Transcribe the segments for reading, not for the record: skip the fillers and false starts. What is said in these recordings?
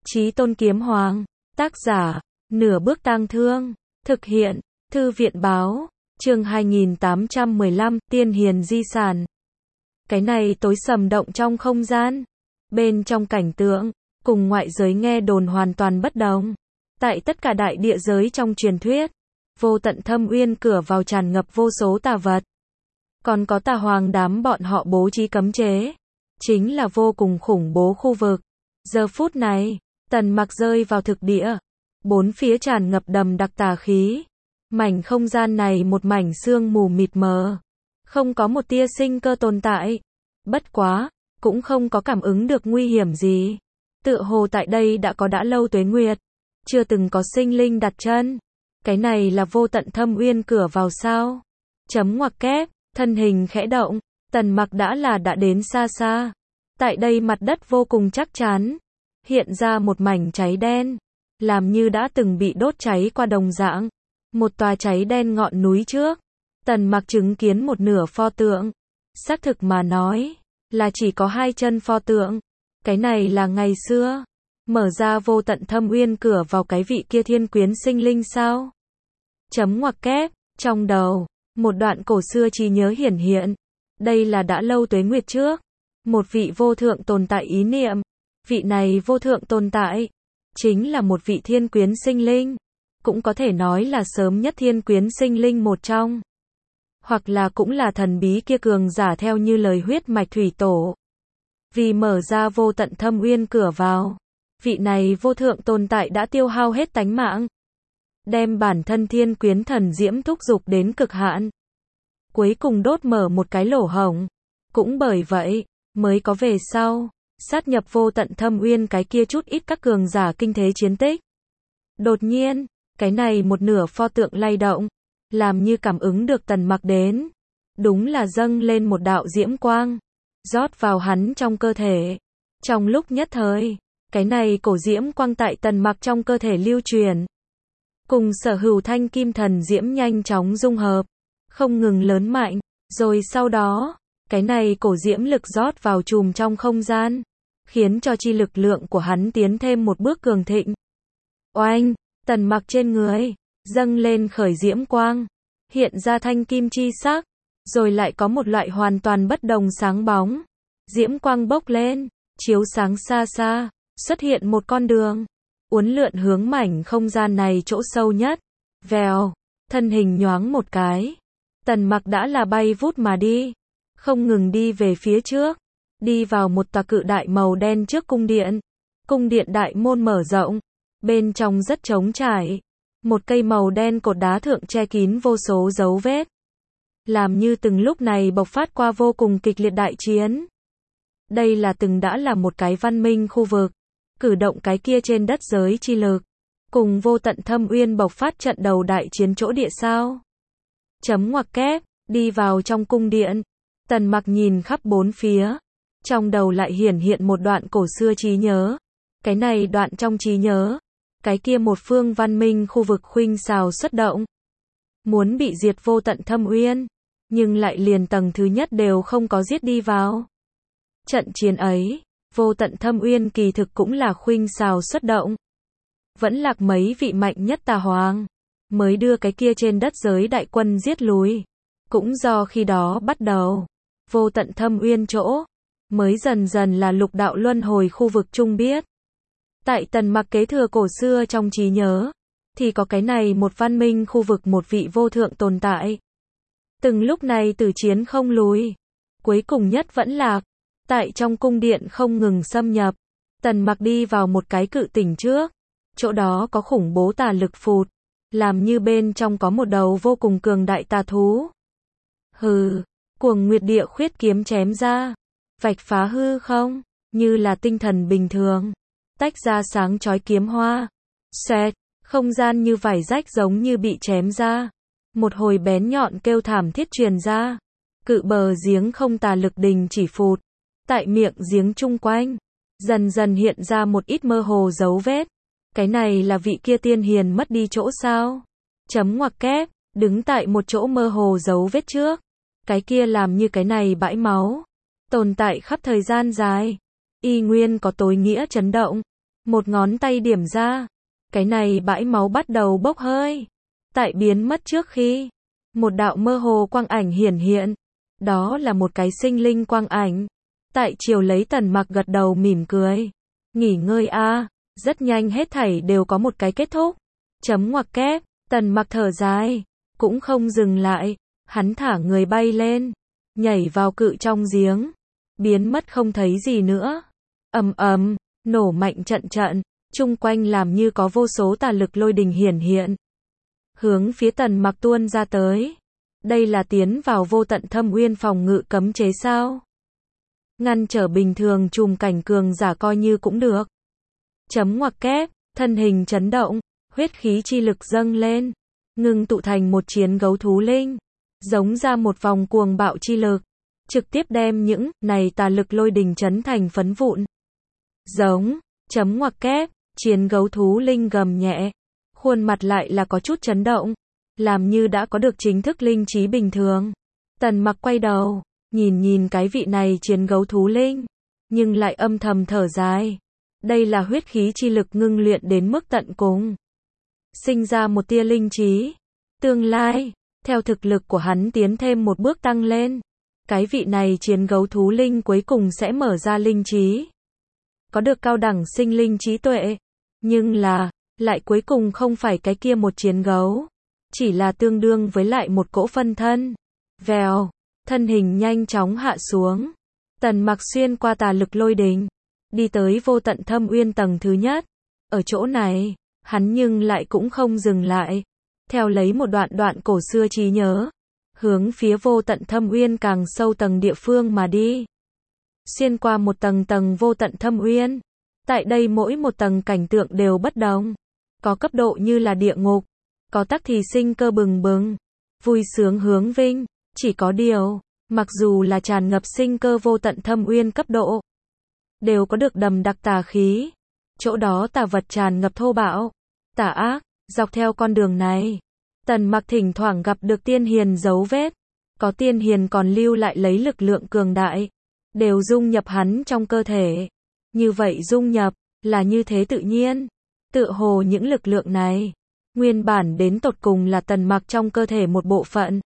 Chí Tôn Kiếm Hoàng. Tác giả, Nửa Bước Tang Thương. Thực hiện, Thư viện Báo. Chương 2815, Tiên Hiền Di Sản. Cái này tối sầm động trong không gian. Bên trong cảnh tượng, cùng ngoại giới nghe đồn hoàn toàn bất đồng. Tại tất cả đại địa giới trong truyền thuyết, vô tận thâm uyên cửa vào tràn ngập vô số tà vật. Còn có tà hoàng đám bọn họ bố trí cấm chế. Chính là vô cùng khủng bố khu vực. Giờ phút này, Tần Mặc rơi vào thực địa. Bốn phía tràn ngập đầm đặc tà khí. Mảnh không gian này một mảnh sương mù mịt mờ. Không có một tia sinh cơ tồn tại. Bất quá, cũng không có cảm ứng được nguy hiểm gì. Tựa hồ tại đây đã lâu tuế nguyệt. Chưa từng có sinh linh đặt chân. Cái này là vô tận thâm uyên cửa vào sao? Chấm ngoặc kép, thân hình khẽ động. Tần Mặc đã đến xa xa. Tại đây mặt đất vô cùng chắc chắn. Hiện ra một mảnh cháy đen. Làm như đã từng bị đốt cháy qua đồng dạng. Một tòa cháy đen ngọn núi trước. Tần Mặc chứng kiến một nửa pho tượng. Xác thực mà nói, là chỉ có hai chân pho tượng. Cái này là ngày xưa. Mở ra vô tận thâm uyên cửa vào cái vị kia thiên quyến sinh linh sao? Chấm ngoặc kép, trong đầu, một đoạn cổ xưa trí nhớ hiển hiện. Đây là đã lâu tuế nguyệt trước. Một vị vô thượng tồn tại ý niệm. Vị này vô thượng tồn tại, chính là một vị thiên quyến sinh linh. Cũng có thể nói là sớm nhất thiên quyến sinh linh một trong. Hoặc là cũng là thần bí kia cường giả theo như lời huyết mạch thủy tổ. Vì mở ra vô tận thâm uyên cửa vào, vị này vô thượng tồn tại đã tiêu hao hết tánh mạng. Đem bản thân thiên quyến thần diễm thúc dục đến cực hạn. Cuối cùng đốt mở một cái lỗ hổng. Cũng bởi vậy, mới có về sau, sát nhập vô tận thâm uyên cái kia chút ít các cường giả kinh thế chiến tích. Đột nhiên, cái này một nửa pho tượng lay động, làm như cảm ứng được Tần Mặc đến. Đúng là dâng lên một đạo diễm quang, rót vào hắn trong cơ thể. Trong lúc nhất thời, cái này cổ diễm quang tại Tần Mặc trong cơ thể lưu truyền. Cùng sở hữu thanh kim thần diễm nhanh chóng dung hợp, không ngừng lớn mạnh, rồi sau đó, cái này cổ diễm lực rót vào chùm trong không gian, khiến cho chi lực lượng của hắn tiến thêm một bước cường thịnh. Oanh, Tần Mặc trên người, dâng lên khởi diễm quang, hiện ra thanh kim chi sắc, rồi lại có một loại hoàn toàn bất đồng sáng bóng. Diễm quang bốc lên, chiếu sáng xa xa, xuất hiện một con đường, uốn lượn hướng mảnh không gian này chỗ sâu nhất. Vèo, thân hình nhoáng một cái, Tần Mặc đã bay vút mà đi, không ngừng đi về phía trước, đi vào một tòa cự đại màu đen trước cung điện. Cung điện đại môn mở rộng, bên trong rất trống trải. Một cây màu đen cột đá thượng che kín vô số dấu vết. Làm như từng lúc này bộc phát qua vô cùng kịch liệt đại chiến. Đây là đã là một cái văn minh khu vực. Cử động cái kia trên đất giới chi lực. Cùng vô tận thâm uyên bộc phát trận đầu đại chiến chỗ địa sao. Chấm ngoặc kép, đi vào trong cung điện. Tần Mặc nhìn khắp bốn phía. Trong đầu lại hiển hiện một đoạn cổ xưa trí nhớ. Cái này đoạn trong trí nhớ. Cái kia một phương văn minh khu vực khuynh xào xuất động. Muốn bị diệt vô tận thâm uyên. Nhưng lại liền tầng thứ nhất đều không có giết đi vào. Trận chiến ấy, vô tận thâm uyên kỳ thực cũng là khuynh xào xuất động. Vẫn lạc mấy vị mạnh nhất tà hoàng. Mới đưa cái kia trên đất giới đại quân giết lùi. Cũng do khi đó bắt đầu. Vô tận thâm uyên chỗ. Mới dần dần là lục đạo luân hồi khu vực chung biết. Tại Tần Mặc kế thừa cổ xưa trong trí nhớ, thì có cái này một văn minh khu vực một vị vô thượng tồn tại. Từng lúc này tử chiến không lùi. Cuối cùng nhất vẫn lạc. Tại trong cung điện không ngừng xâm nhập. Tần Mặc đi vào một cái cự tỉnh trước. Chỗ đó có khủng bố tà lực phụt. Làm như bên trong có một đầu vô cùng cường đại tà thú. Hừ, cuồng nguyệt địa khuyết kiếm chém ra. Vạch phá hư không, như là tinh thần bình thường. Tách ra sáng chói kiếm hoa. Xoẹt, không gian như vải rách giống như bị chém ra. Một hồi bén nhọn kêu thảm thiết truyền ra. Cự bờ giếng không tà lực đình chỉ phụt. Tại miệng giếng chung quanh, dần dần hiện ra một ít mơ hồ dấu vết. Cái này là vị kia tiên hiền mất đi chỗ sao? Chấm ngoặc kép, đứng tại một chỗ mơ hồ dấu vết trước. Cái kia làm như cái này bãi máu. Tồn tại khắp thời gian dài. Y nguyên có tối nghĩa chấn động. một ngón tay điểm ra. Cái này bãi máu bắt đầu bốc hơi. Tại biến mất trước khi, một đạo mơ hồ quang ảnh hiển hiện. Đó là một cái sinh linh quang ảnh. Tại chiều lấy Tần Mặc gật đầu mỉm cười. Nghỉ ngơi a, rất nhanh hết thảy đều có một cái kết thúc. Chấm ngoặc kép, Tần Mặc thở dài, cũng không dừng lại, hắn thả người bay lên, nhảy vào cự trong giếng, biến mất không thấy gì nữa. Ầm ầm, nổ mạnh trận trận, chung quanh làm như có vô số tà lực lôi đình hiển hiện, hướng phía Tần Mặc tuôn ra tới. Đây là tiến vào vô tận thâm uyên phòng ngự cấm chế sao? Ngăn trở bình thường trùm cảnh cường giả coi như cũng được. Chấm ngoặc kép, thân hình chấn động, huyết khí chi lực dâng lên, ngưng tụ thành một chiến gấu thú linh, giống ra một vòng cuồng bạo chi lực, trực tiếp đem những này tà lực lôi đình chấn thành phấn vụn. Giống, chấm ngoặc kép, chiến gấu thú linh gầm nhẹ, khuôn mặt lại là có chút chấn động, làm như đã có được chính thức linh trí bình thường. Tần Mặc quay đầu, nhìn cái vị này chiến gấu thú linh, nhưng lại âm thầm thở dài. Đây là huyết khí chi lực ngưng luyện đến mức tận cùng, sinh ra một tia linh trí. Tương lai, theo thực lực của hắn tiến thêm một bước tăng lên, cái vị này chiến gấu thú linh cuối cùng sẽ mở ra linh trí, có được cao đẳng sinh linh trí tuệ. Nhưng là, lại cuối cùng không phải cái kia một chiến gấu, chỉ là tương đương với lại một cỗ phân thân. Vèo, thân hình nhanh chóng hạ xuống. Tần Mặc xuyên qua tà lực lôi đình, đi tới vô tận thâm uyên tầng thứ nhất. Ở chỗ này, hắn nhưng lại cũng không dừng lại, theo lấy một đoạn cổ xưa trí nhớ, hướng phía vô tận thâm uyên càng sâu tầng địa phương mà đi. Xuyên qua một tầng vô tận thâm uyên, tại đây mỗi một tầng cảnh tượng đều bất đồng, có cấp độ như là địa ngục, có tắc thì sinh cơ bừng bừng, vui sướng hướng vinh. Chỉ có điều, mặc dù là tràn ngập sinh cơ vô tận thâm uyên cấp độ, đều có được đầm đặc tà khí. Chỗ đó tà vật tràn ngập thô bạo, tà ác. Dọc theo con đường này, Tần Mặc thỉnh thoảng gặp được tiên hiền dấu vết, có tiên hiền còn lưu lại lấy lực lượng cường đại, đều dung nhập hắn trong cơ thể. Như vậy dung nhập, là như thế tự nhiên. Tựa hồ những lực lượng này, nguyên bản đến tột cùng là Tần Mặc trong cơ thể một bộ phận.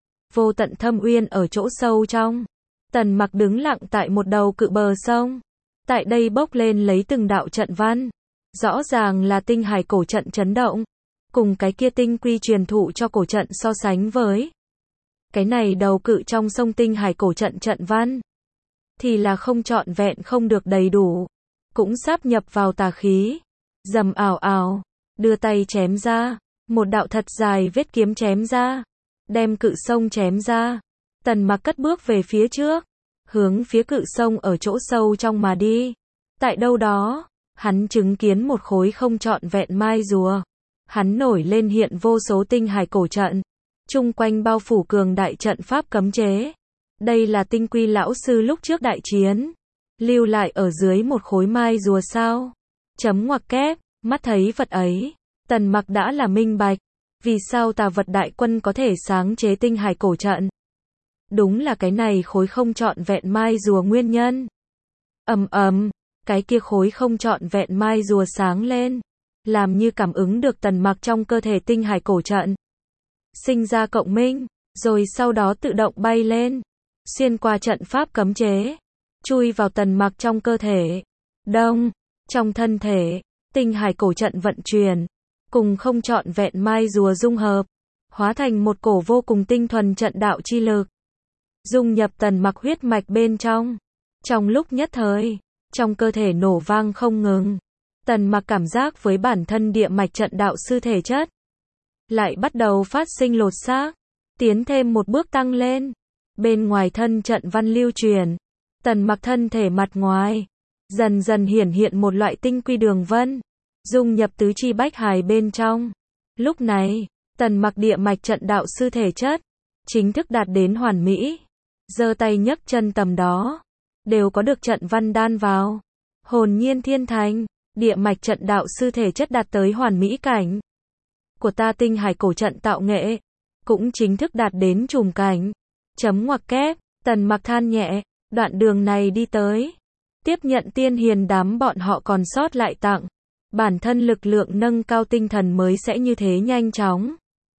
Vô tận thâm uyên ở chỗ sâu trong, Tần Mặc đứng lặng tại một đầu cự bờ sông. Tại đây bốc lên lấy từng đạo trận văn, rõ ràng là tinh hải cổ trận chấn động, cùng cái kia tinh quy truyền thụ cho cổ trận so sánh với. Cái này đầu cự trong sông tinh hải cổ trận trận văn, thì là không trọn vẹn không được đầy đủ, cũng sáp nhập vào tà khí. Rầm ảo ảo, đưa tay chém ra, một đạo thật dài vết kiếm chém ra, đem cự sông chém ra. Tần Mặc cất bước về phía trước, hướng phía cự sông ở chỗ sâu trong mà đi. Tại đâu đó, hắn chứng kiến một khối không trọn vẹn mai rùa. Hắn nổi lên hiện vô số tinh hải cổ trận, chung quanh bao phủ cường đại trận pháp cấm chế. Đây là tinh quy lão sư lúc trước đại chiến, lưu lại ở dưới một khối mai rùa sao? Chấm ngoặc kép, mắt thấy vật ấy, Tần Mặc đã là minh bạch, vì sao tà vật đại quân có thể sáng chế tinh hải cổ trận. Đúng là cái này khối không trọn vẹn mai rùa nguyên nhân. Ầm ầm, cái kia khối không trọn vẹn mai rùa sáng lên, làm như cảm ứng được Tần Mặc trong cơ thể tinh hải cổ trận, sinh ra cộng minh, rồi sau đó tự động bay lên, xuyên qua trận pháp cấm chế, chui vào Tần Mặc trong cơ thể. Đông, trong thân thể, tinh hải cổ trận vận chuyển, cùng không trọn vẹn mai rùa dung hợp, hóa thành một cổ vô cùng tinh thuần trận đạo chi lực, dung nhập Tần Mặc huyết mạch bên trong. Trong lúc nhất thời, trong cơ thể nổ vang không ngừng. Tần Mặc cảm giác với bản thân địa mạch trận đạo sư thể chất, lại bắt đầu phát sinh lột xác, tiến thêm một bước tăng lên. Bên ngoài thân trận văn lưu truyền, Tần Mặc thân thể mặt ngoài, dần dần hiển hiện một loại tinh quy đường vân, dung nhập tứ chi bách hài bên trong. Lúc này, Tần Mặc địa mạch trận đạo sư thể chất, chính thức đạt đến hoàn mỹ. Giơ tay nhấc chân tầm đó, đều có được trận văn đan vào. Hồn nhiên thiên thành, địa mạch trận đạo sư thể chất đạt tới hoàn mỹ cảnh. Của ta tinh hải cổ trận tạo nghệ, cũng chính thức đạt đến trùm cảnh. Chấm ngoặc kép, Tần Mặc than nhẹ, đoạn đường này đi tới, tiếp nhận tiên hiền đám bọn họ còn sót lại tặng. Bản thân lực lượng nâng cao tinh thần mới sẽ như thế nhanh chóng.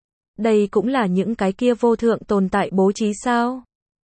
Đây cũng là những cái kia vô thượng tồn tại bố trí sao?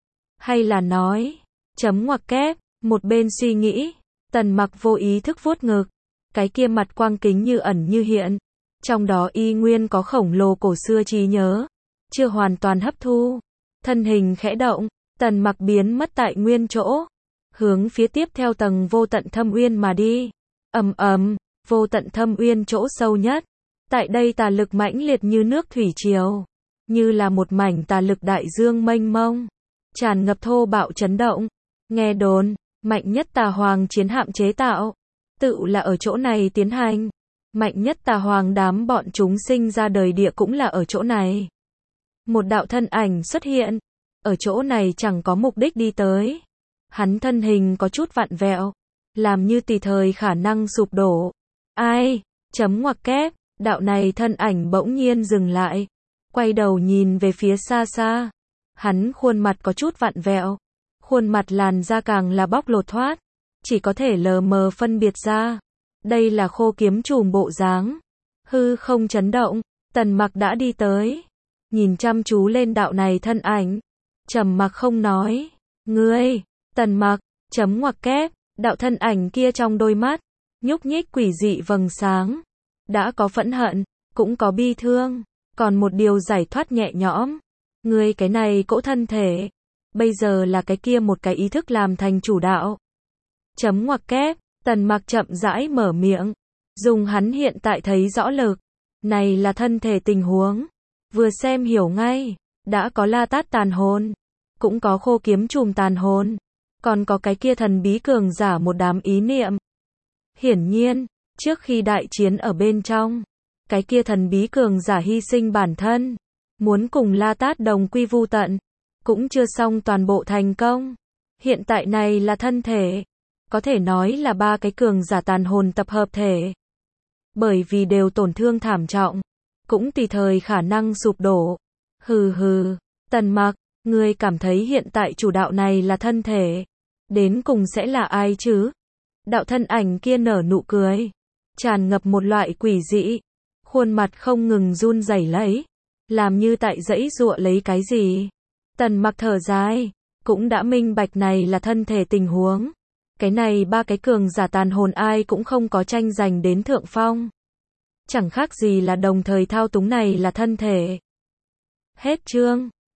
Hay là nói, chấm ngoặc kép, một bên suy nghĩ, Tần Mặc vô ý thức vuốt ngực, cái kia mặt quang kính như ẩn như hiện, trong đó y nguyên có khổng lồ cổ xưa trí nhớ, chưa hoàn toàn hấp thu. Thân hình khẽ động, Tần Mặc biến mất tại nguyên chỗ, hướng phía tiếp theo tầng vô tận thâm uyên mà đi. Ầm ầm, vô tận thâm uyên chỗ sâu nhất. Tại đây tà lực mãnh liệt như nước thủy triều, như là một mảnh tà lực đại dương mênh mông, tràn ngập thô bạo chấn động. Nghe đồn, mạnh nhất tà hoàng chiến hạm chế tạo, tự là ở chỗ này tiến hành. Mạnh nhất tà hoàng đám bọn chúng sinh ra đời địa cũng là ở chỗ này. Một đạo thân ảnh xuất hiện, ở chỗ này chẳng có mục đích đi tới. Hắn thân hình có chút vặn vẹo, làm như tùy thời khả năng sụp đổ. Ai? Chấm ngoặc kép, đạo này thân ảnh bỗng nhiên dừng lại, quay đầu nhìn về phía xa xa. Hắn khuôn mặt có chút vặn vẹo, khuôn mặt làn da càng là bóc lột thoát, chỉ có thể lờ mờ phân biệt ra. Đây là Khô Kiếm Trùm bộ dáng. Hư không chấn động, Tần Mặc đã đi tới, nhìn chăm chú lên đạo này thân ảnh, trầm mặc không nói. Ngươi, Tần Mặc, chấm ngoặc kép, đạo thân ảnh kia trong đôi mắt, nhúc nhích quỷ dị vầng sáng. Đã có phẫn hận, cũng có bi thương, còn một điều giải thoát nhẹ nhõm. Ngươi cái này cỗ thân thể, bây giờ là cái kia một cái ý thức làm thành chủ đạo. Chấm ngoặc kép, Tần Mặc chậm rãi mở miệng, dùng hắn hiện tại thấy rõ lực. Này là thân thể tình huống, vừa xem hiểu ngay, đã có La Tát tàn hồn, cũng có Khô Kiếm Trùm tàn hồn, còn có cái kia thần bí cường giả một đám ý niệm. Hiển nhiên, trước khi đại chiến ở bên trong, cái kia thần bí cường giả hy sinh bản thân, muốn cùng La Tát đồng quy vu tận, cũng chưa xong toàn bộ thành công. Hiện tại này là thân thể, có thể nói là ba cái cường giả tàn hồn tập hợp thể. Bởi vì đều tổn thương thảm trọng, cũng tùy thời khả năng sụp đổ. Hừ hừ, Tần Mặc, ngươi cảm thấy hiện tại chủ đạo này là thân thể, đến cùng sẽ là ai chứ? Đạo thân ảnh kia nở nụ cười, tràn ngập một loại quỷ dị, khuôn mặt không ngừng run rẩy lấy, làm như tại giãy giụa lấy cái gì. Tần Mặc thở dài, cũng đã minh bạch này là thân thể tình huống. Cái này ba cái cường giả tàn hồn ai cũng không có tranh giành đến thượng phong. Chẳng khác gì là đồng thời thao túng này là thân thể. Hết chương.